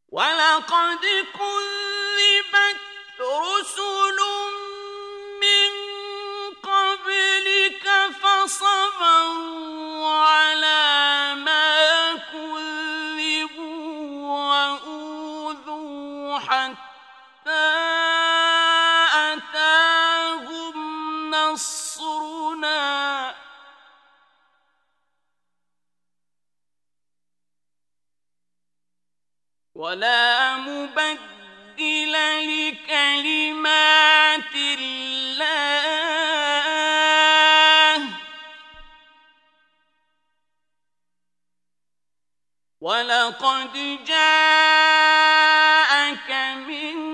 وَلَقَدْ كُذِّبَتْ رُسُلٌ مِّن قَبْلِكَ فَصَبَرُوا عَلَىٰ مَا كُذِّبُوا وَأُوذُوا حَتَّىٰ أَتَاهُمْ نَصْرُنَا ۚ وَلَا مُبَدِّلَ لِكَلِمَاتِ اللَّهِ ۚ وَلَقَدْ جَاءَكَ مِن